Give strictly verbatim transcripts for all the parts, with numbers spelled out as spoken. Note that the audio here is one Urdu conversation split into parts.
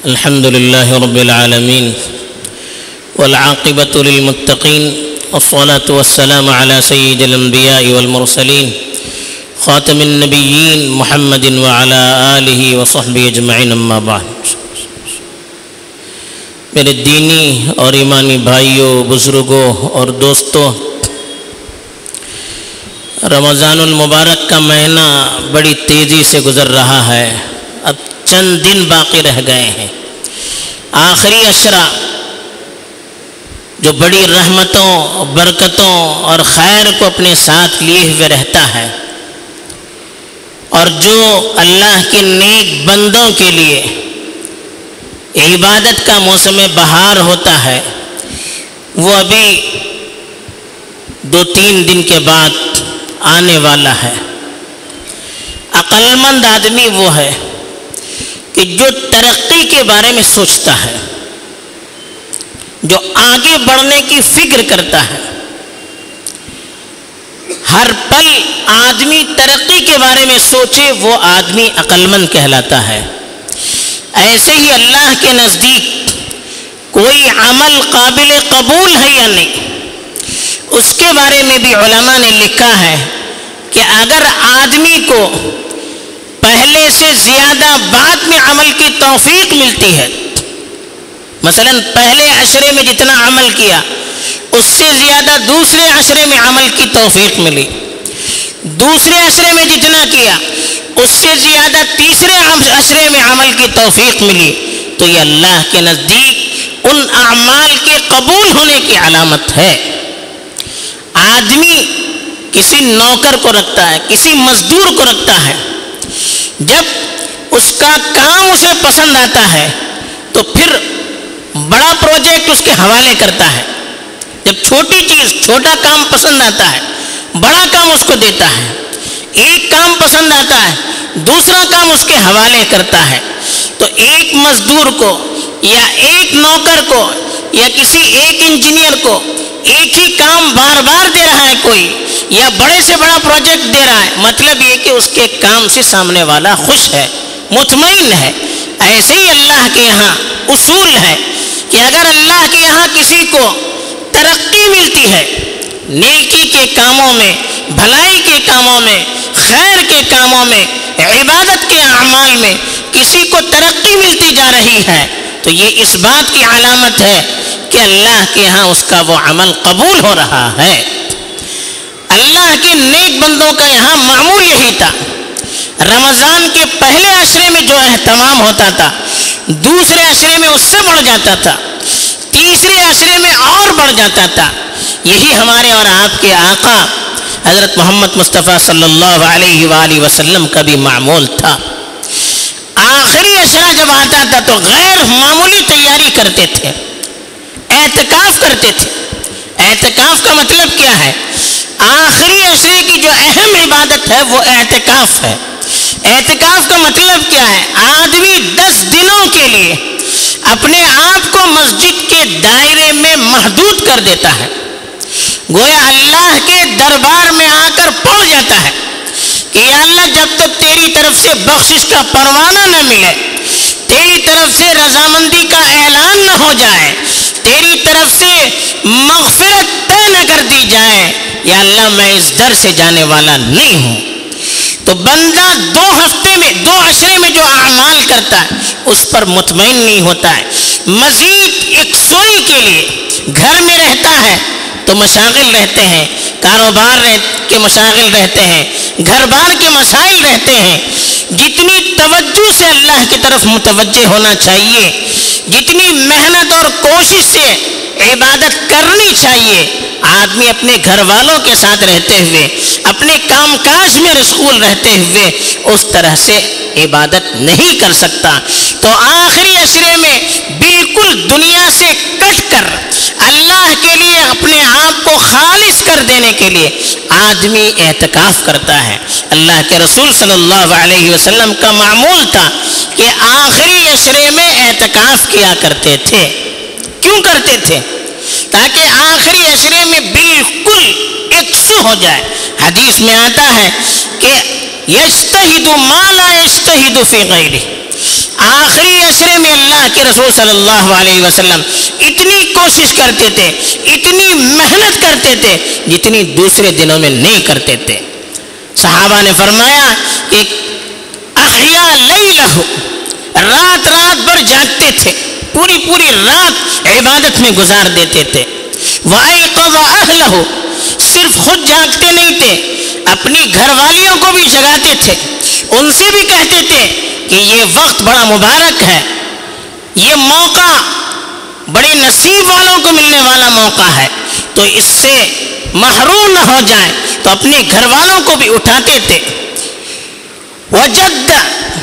الحمد لله رب العالمين والعاقبة للمتقين والصلاة والسلام على سيد الأنبياء والمرسلين خاتم النبيين محمد وعلى آله وصحبه أجمعين اما بعد۔ میرے دینی اور ایمانی بھائیوں، بزرگوں اور دوستوں، رمضان المبارک کا مہینہ بڑی تیزی سے گزر رہا ہے۔ اب چند دن باقی رہ گئے ہیں۔ آخری عشرہ جو بڑی رحمتوں، برکتوں اور خیر کو اپنے ساتھ لیے ہوئے رہتا ہے، اور جو اللہ کے نیک بندوں کے لیے عبادت کا موسم بہار ہوتا ہے، وہ ابھی دو تین دن کے بعد آنے والا ہے۔ عقل مند آدمی وہ ہے کہ جو ترقی کے بارے میں سوچتا ہے، جو آگے بڑھنے کی فکر کرتا ہے۔ ہر پل آدمی ترقی کے بارے میں سوچے، وہ آدمی عقل مند کہلاتا ہے۔ ایسے ہی اللہ کے نزدیک کوئی عمل قابل قبول ہے یا نہیں، اس کے بارے میں بھی علماء نے لکھا ہے کہ اگر آدمی کو پہلے سے زیادہ بعد میں عمل کی توفیق ملتی ہے، مثلا پہلے عشرے میں جتنا عمل کیا اس سے زیادہ دوسرے عشرے میں عمل کی توفیق ملی، دوسرے عشرے میں جتنا کیا اس سے زیادہ تیسرے عشرے میں عمل کی توفیق ملی، تو یہ اللہ کے نزدیک ان اعمال کے قبول ہونے کی علامت ہے۔ آدمی کسی نوکر کو رکھتا ہے، کسی مزدور کو رکھتا ہے، جب اس کا کام اسے پسند آتا ہے تو پھر بڑا پروجیکٹ اس کے حوالے کرتا ہے۔ جب چھوٹی چیز، چھوٹا کام پسند آتا ہے، بڑا کام اس کو دیتا ہے۔ ایک کام پسند آتا ہے، دوسرا کام اس کے حوالے کرتا ہے۔ تو ایک مزدور کو یا ایک نوکر کو یا کسی ایک انجینئر کو ایک ہی کام بار بار دے رہا ہے کوئی، یا بڑے سے بڑا پروجیکٹ دے رہا ہے، مطلب یہ کہ اس کے کام سے سامنے والا خوش ہے، مطمئن ہے۔ ایسے ہی اللہ کے یہاں اصول ہے کہ اگر اللہ کے یہاں کسی کو ترقی ملتی ہے، نیکی کے کاموں میں، بھلائی کے کاموں میں، خیر کے کاموں میں، عبادت کے اعمال میں کسی کو ترقی ملتی جا رہی ہے، تو یہ اس بات کی علامت ہے کہ اللہ کے یہاں اس کا وہ عمل قبول ہو رہا ہے۔ اللہ کے نیک بندوں کا یہاں معمول یہی تھا۔ رمضان کے پہلے عشرے میں جو اہتمام ہوتا تھا، دوسرے عشرے میں اس سے بڑھ جاتا تھا، تیسرے عشرے میں اور بڑھ جاتا تھا۔ یہی ہمارے اور آپ کے آقا حضرت محمد مصطفیٰ صلی اللہ علیہ وآلہ وسلم کا بھی معمول تھا۔ آخری عشرہ جب آتا تھا تو غیر معمولی تیاری کرتے تھے، اعتکاف کرتے تھے۔ اعتکاف کا مطلب کیا ہے؟ آخری عشرے کی جو اہم عبادت ہے وہ اعتکاف ہے۔ اعتکاف کا مطلب کیا ہے؟ آدمی دس دنوں کے لیے اپنے آپ کو مسجد کے دائرے میں محدود کر دیتا ہے، گویا اللہ کے دربار میں آ کر پڑ جاتا ہے کہ یا اللہ، جب تک تیری طرف سے بخشش کا پروانہ نہ ملے، تیری طرف سے رضامندی کا اعلان نہ ہو جائے، تیری طرف سے مغفرت طے نہ کر دی جائے، یا اللہ میں اس در سے جانے والا نہیں ہوں۔ تو بندہ دو ہفتے میں، دو عشرے میں جو اعمال کرتا ہے اس پر مطمئن نہیں ہوتا ہے۔ مزید یکسوئی کے لیے گھر میں رہتا ہے تو مشاغل رہتے ہیں، کاروبار کے مشاغل رہتے ہیں، گھر بار کے مسائل رہتے ہیں۔ جتنی توجہ سے اللہ کی طرف متوجہ ہونا چاہیے، جتنی محنت اور کوشش سے عبادت کرنی چاہیے، آدمی اپنے گھر والوں کے ساتھ رہتے ہوئے، اپنے کام کاج میں مشغول رہتے ہوئے اس طرح سے عبادت نہیں کر سکتا۔ تو آخری عشرے میں بالکل دنیا سے کٹ کر اللہ کے لیے اپنے آپ کو خالص کر دینے کے لیے آدمی اعتکاف کرتا ہے۔ اللہ کے رسول صلی اللہ علیہ وسلم کا معمول تھا کہ آخری عشرے میں اعتکاف کیا کرتے تھے۔ کیوں کرتے تھے؟ تاکہ آخری عشرے میں بالکل یکسو ہو جائے۔ حدیث میں آتا ہے کہ یجتہد ما لا یجتہد فی غیرہ، آخری عشرے میں اللہ کے رسول صلی اللہ علیہ وسلم اتنی کوشش کرتے تھے، اتنی محنت کرتے تھے جتنی دوسرے دنوں میں نہیں کرتے تھے۔ صحابہ نے فرمایا کہ احیا لیلہ، رات رات بھر جاگتے تھے، پوری پوری رات عبادت میں گزار دیتے تھے۔ وَأَيْقَظَ أَهْلَهُ، صرف خود جاگتے نہیں تھے، اپنی گھر والیوں کو بھی جگاتے تھے، ان سے بھی کہتے تھے کہ یہ وقت بڑا مبارک ہے، یہ موقع بڑے نصیب والوں کو ملنے والا موقع ہے، تو اس سے محروم نہ ہو جائیں، تو اپنے گھر والوں کو بھی اٹھاتے تھے۔ وجد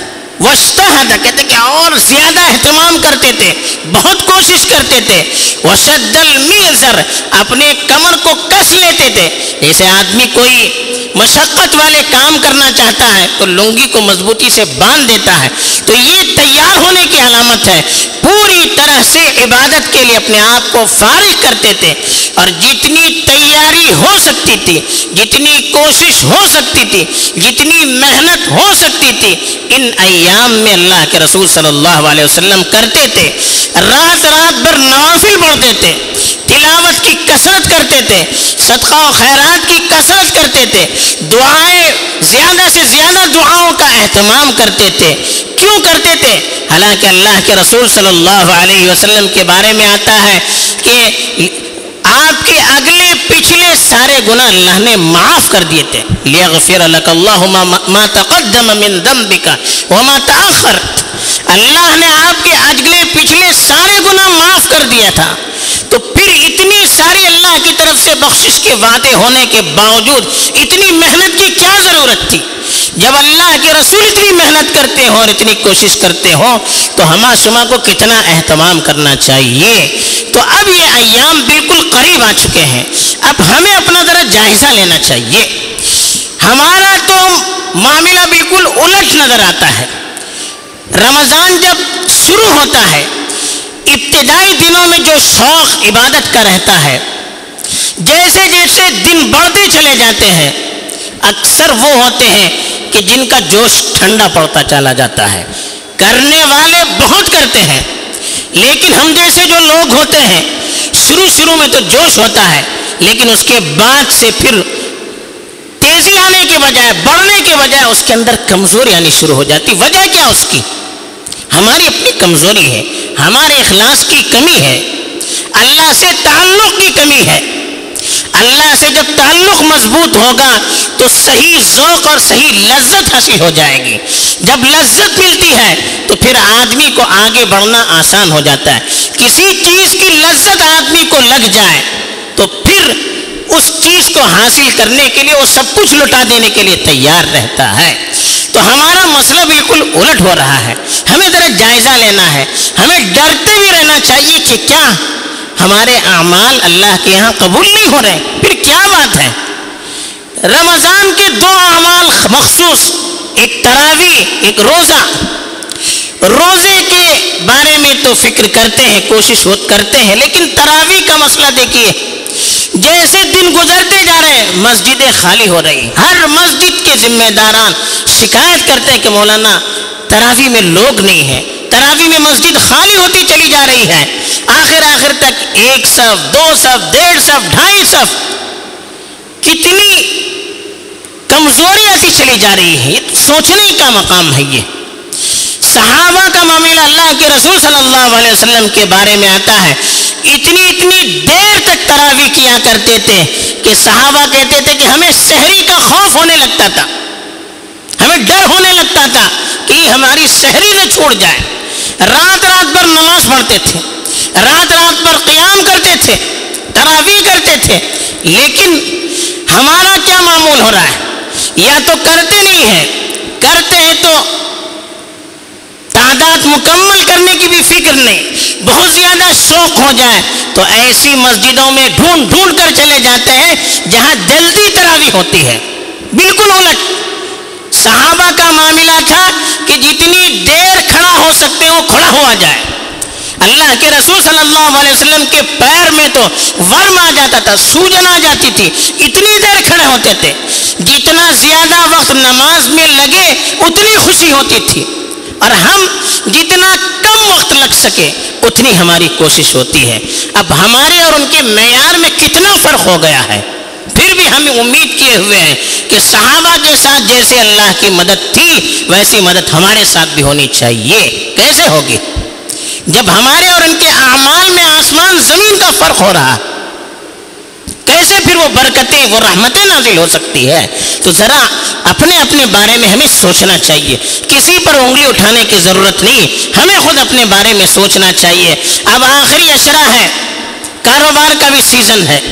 واشتہد، کہتے کہ اور زیادہ اہتمام کرتے تھے، بہت کوشش کرتے تھے۔ وشد المیزر، اپنے کمر کو کس لیتے تھے، جیسے آدمی کوئی مشقت والے کام کرنا چاہتا ہے تو لنگی کو مضبوطی سے باندھ دیتا ہے، تو یہ تیار ہونے کی علامت ہے۔ پوری طرح سے عبادت کے لیے اپنے آپ کو فارغ کرتے تھے، اور جتنی تیاری ہو سکتی تھی، جتنی کوشش ہو سکتی تھی، جتنی محنت ہو سکتی تھی، ان ایام میں اللہ کے رسول صلی اللہ علیہ وسلم کرتے تھے۔ رات رات بھر نوافل پڑھتے تھے، تلاوت کی کثرت کرتے تھے، صدقہ و خیرات کی کثرت کرتے تھے، دعائیں زیادہ سے زیادہ دعاؤں کا اہتمام کرتے تھے۔ کیوں کرتے تھے؟ حالانکہ اللہ کے رسول صلی اللہ علیہ وسلم کے بارے میں آتا ہے کہ آپ کے اگلے پچھلے سارے گناہ اللہ نے معاف کر دیے تھے۔ لیغفر لک اللہ ما تقدم من ذنبک وما تأخر، اللہ نے آپ کے اگلے پچھلے سارے گناہ معاف کر دیا تھا۔ تو پھر اتنی ساری اللہ کی طرف سے بخشش کے وعدے ہونے کے باوجود اتنی محنت کی کیا ضرورت تھی؟ جب اللہ کے رسول اتنی محنت کرتے ہوں اور اتنی کوشش کرتے ہوں تو ہما شما کو کتنا اہتمام کرنا چاہیے۔ تو اب یہ ایام بالکل قریب آ چکے ہیں، اب ہمیں اپنا ذرا جائزہ لینا چاہیے۔ ہمارا تو معاملہ بالکل الٹ نظر آتا ہے۔ رمضان جب شروع ہوتا ہے، ابتدائی دنوں میں جو شوق عبادت کا رہتا ہے، جیسے جیسے دن بڑھتے چلے جاتے ہیں، اکثر وہ ہوتے ہیں کہ جن کا جوش ٹھنڈا پڑتا چلا جاتا ہے۔ کرنے والے بہت کرتے ہیں، لیکن ہم جیسے جو لوگ ہوتے ہیں، شروع شروع میں تو جوش ہوتا ہے، لیکن اس کے بعد سے پھر تیزی آنے کے بجائے، بڑھنے کے بجائے اس کے اندر کمزوری آنی شروع ہو جاتی۔ وجہ کیا اس کی؟ ہماری اپنی کمزوری ہے، ہمارے اخلاص کی کمی ہے، اللہ سے تعلق کی کمی ہے۔ اللہ سے جب تعلق مضبوط ہوگا تو صحیح ذوق اور صحیح لذت حاصل ہو جائے گی۔ جب لذت ملتی ہے تو پھر آدمی کو آگے بڑھنا آسان ہو جاتا ہے۔ کسی چیز کی لذت آدمی کو لگ جائے تو پھر اس چیز کو حاصل کرنے کے لیے وہ سب کچھ لٹا دینے کے لیے تیار رہتا ہے۔ تو ہمارا مسئلہ بالکل الٹ ہو رہا ہے۔ ہمیں ذرا جائزہ لینا ہے، ہمیں ڈرتے بھی رہنا چاہیے کہ کیا ہمارے اعمال اللہ کے یہاں قبول نہیں ہو رہے؟ پھر کیا بات ہے؟ رمضان کے دو اعمال مخصوص، ایک تراویح، ایک روزہ۔ روزے کے بارے میں تو فکر کرتے ہیں، کوشش کرتے ہیں، لیکن تراویح کا مسئلہ دیکھیے، جیسے دن گزرتے جا رہے ہیں مسجدیں خالی ہو رہی ہیں۔ ہر مسجد کے ذمہ داران شکایت کرتے ہیں کہ مولانا تراویح میں لوگ نہیں ہیں، تراویح میں مسجد خالی ہوتی چلی جا رہی ہے، آخر آخر تک ایک صف، دو صف، ڈیڑھ صف، ڈھائی صف، کتنی کمزوری ایسی چلی جا رہی ہے۔ یہ سوچنے کا مقام ہے۔ یہ صحابہ کا معاملہ اللہ کے رسول صلی اللہ علیہ وسلم کے بارے میں آتا ہے، اتنی اتنی دیر تک تراویح کیا کرتے تھے کہ صحابہ کہتے تھے کہ ہمیں سحری کا خوف ہونے لگتا تھا، ہمیں ڈر ہونے لگتا تھا کہ ہماری سحری نہ چھوڑ جائے۔ رات رات بھر نماز پڑھتے تھے، رات رات بھر قیام کرتے تھے، تراویح کرتے تھے، لیکن ہمارا کیا معمول ہو رہا ہے؟ یا تو کرتے نہیں ہیں، کرتے ہیں تو تعداد مکمل کرنے کی بھی فکر نہیں، بہت زیادہ شوق ہو جائے تو ایسی مسجدوں میں ڈھونڈ ڈھونڈ کر چلے جاتے ہیں جہاں جلدی تراویح ہوتی ہے۔ بالکل الٹ صحابہ کا معاملہ تھا کہ جتنی دیر کھڑا ہو سکتے ہو کھڑا ہوا جائے۔ اللہ کے رسول صلی اللہ علیہ وسلم کے پیر میں تو ورم آ جاتا تھا، سوجن آ جاتی تھی، اتنی دیر کھڑے ہوتے تھے۔ جتنا زیادہ وقت نماز میں لگے اتنی خوشی ہوتی تھی۔ اور ہم جتنا کم وقت لگ سکے اتنی ہماری کوشش ہوتی ہے. اب ہمارے اور ان کے معیار میں کتنا فرق ہو گیا ہے. پھر بھی ہم امید کیے ہوئے ہیں کہ صحابہ کے ساتھ جیسے اللہ کی مدد تھی ویسی مدد ہمارے ساتھ بھی ہونی چاہیے. کیسے ہوگی جب ہمارے اور ان کے اعمال میں آسمان زمین کا فرق ہو رہا؟ کیسے پھر وہ برکتیں وہ رحمتیں نازل ہو سکتی ہے؟ تو ذرا اپنے اپنے بارے میں ہمیں سوچنا چاہیے. کسی پر انگلی اٹھانے کی ضرورت نہیں, ہمیں خود اپنے بارے میں سوچنا چاہیے. اب آخری اشرا ہے, کاروبار کا بھی سیزن ہے,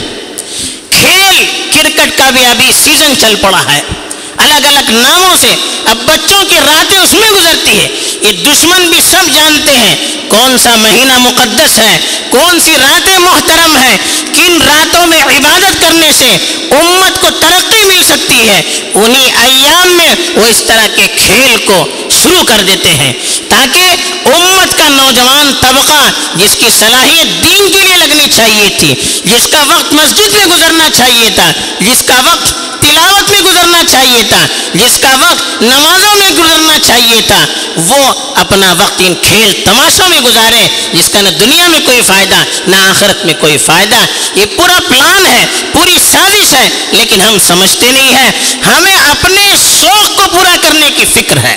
کھیل کرکٹ کا بھی ابھی سیزن چل پڑا ہے, الگ الگ ناموں سے اب بچوں کی راتیں اس میں گزرتی ہے. یہ دشمن بھی سب جانتے ہیں کون سا مہینہ مقدس ہے, کون سی راتیں محترم ہیں, کن راتوں میں عبادت کرنے سے امت کو ترقی مل سکتی ہے. انہی ایام میں وہ اس طرح کے کھیل کو شروع کر دیتے ہیں تاکہ امت کا نوجوان طبقہ جس کی صلاحیت دین کے لیے لگنی چاہیے تھی, جس کا وقت مسجد میں گزرنا چاہیے تھا, جس کا وقت تلاوت میں گزرنا چاہیے تھا, جس کا وقت نمازوں میں گزرنا چاہیے تھا, وہ اپنا وقت ان کھیل تماشوں میں گزارے جس کا نہ دنیا میں کوئی فائدہ نہ آخرت میں کوئی فائدہ. یہ پورا پلان ہے, پوری سازش ہے, لیکن ہم سمجھتے نہیں ہیں. ہمیں اپنے شوق کو پورا کرنے کی فکر ہے,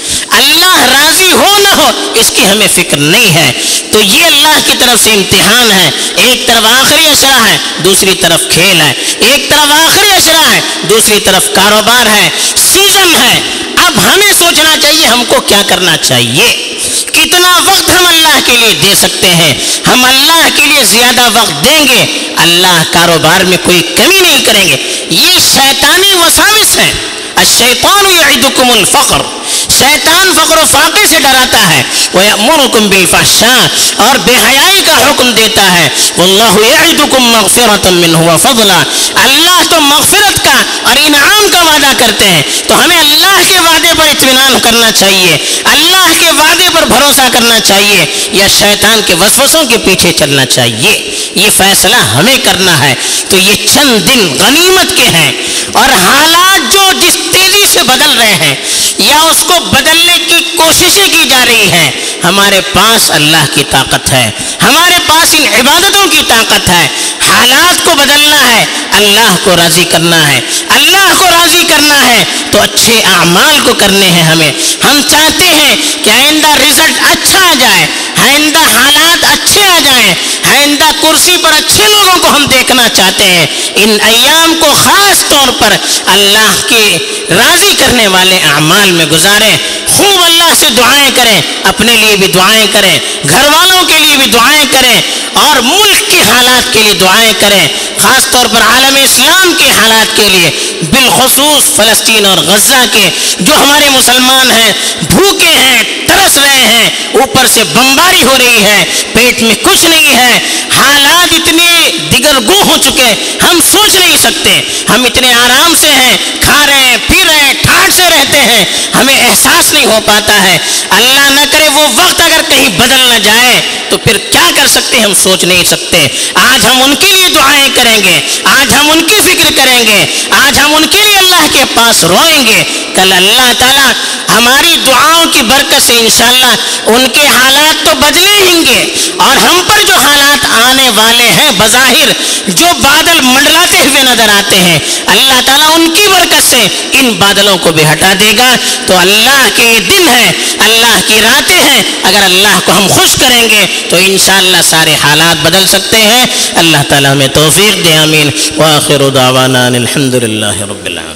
اللہ راضی ہو نہ ہو اس کی ہمیں فکر نہیں ہے. تو یہ اللہ کی طرف سے امتحان ہے. ایک طرف آخری اشرا ہے, دوسری طرف کھیل ہے. ایک طرف آخری اشرا ہے, دوسری طرف کاروبار ہے, سیزن ہے. اب ہمیں سوچنا چاہیے ہم کو کیا کرنا چاہیے, کتنا وقت ہم اللہ کے لیے دے سکتے ہیں. ہم اللہ کے لیے زیادہ وقت دیں گے, اللہ کاروبار میں کوئی کمی نہیں کریں گے. یہ شیطانی وساوس ہے. الشیطان یعدکم الفقر, شیطان فقر و فاقے سے ڈراتا ہے. وَيَأْمُرُكُمْ بِالْفَحْشَاءِ, اور بے حیائی کا حکم دیتا ہے. وَاللَّهُ يَعِدُكُمْ مَغْفِرَةً مِّنْهُ وَفَضْلًا, اللہ تو مغفرت کا اور انعام کا وعدہ کرتے ہیں. تو ہمیں اللہ کے وعدے پر اطمینان کرنا چاہیے, اللہ کے وعدے پر بھروسہ کرنا چاہیے, یا شیطان کے وسوسوں کے پیچھے چلنا چاہیے. یہ فیصلہ ہمیں کرنا ہے. تو یہ چند دن غنیمت کے ہیں, اور حالات جو جس تیزی سے بدل رہے ہیں یا اس کو بدلنے کی کوششیں کی جا رہی ہیں, ہمارے پاس اللہ کی طاقت ہے, ہمارے پاس ان عبادتوں کی طاقت ہے. حالات کو بدلنا ہے, اللہ کو راضی کرنا ہے. اللہ کو راضی کرنا ہے تو اچھے اعمال کو کرنے ہیں ہمیں. ہم چاہتے ہیں کہ آئندہ رزلٹ اچھا آ جائے, آئندہ حالات اچھے آ جائیں, آئندہ کرسی پر اچھے لوگوں کو ہم دیکھنا چاہتے ہیں. ان ایام کو خاص طور پر اللہ کے راضی کرنے والے اعمال میں گزاریں. خوب اللہ سے دعائیں کریں, اپنے لیے بھی دعائیں کریں, گھر والوں کے لیے بھی دعائیں کریں, اور ملک کے حالات کے لیے دعائیں کریں, خاص طور پر عالم اسلام کے حالات کے لیے, بالخصوص فلسطین اور غزہ کے جو ہمارے مسلمان ہیں بھوکے ہیں, ترس رہے ہیں, اوپر سے بمباری ہو رہی ہے, پیٹ میں کچھ نہیں ہے, حالات اتنے دیگرگوں ہو چکے ہم سوچ نہیں سکتے. ہم اتنے آرام سے ہیں, کھا رہے ہیں, پی رہے ہیں, ٹھاٹ سے رہتے ہیں, ہمیں احساس نہیں ہو پاتا ہے. اللہ نہ کرے وہ وقت اگر کہیں بدل نہ جائے تو پھر کیا کر سکتے ہم سوچ نہیں سکتے. آج ہم ان کے لیے دعائیں کریں گے, آج ہم ان کی فکر کریں گے, آج ہم ان کے لیے اللہ کے پاس روئیں گے. کل اللہ تعالیٰ ہماری دعاؤں کی برکت سے انشاءاللہ ان کے حالات تو بدلیں ہی گے, اور ہم پر جو حالات آنے والے ہیں بظاہر جو بادل منڈلاتے ہوئے نظر آتے ہیں, اللہ تعالیٰ ان کی برکت سے ان بادلوں کو بھی ہٹا دے گا. تو اللہ کے یہ دن ہیں, اللہ کی راتیں ہیں, اگر اللہ کو ہم خوش کریں گے تو انشاءاللہ سارے حالات بدل سکتے ہیں. اللہ تعالیٰ ہمیں توفیق دے, آمین. وآخر دعوانا الحمد للہ رب العالمین.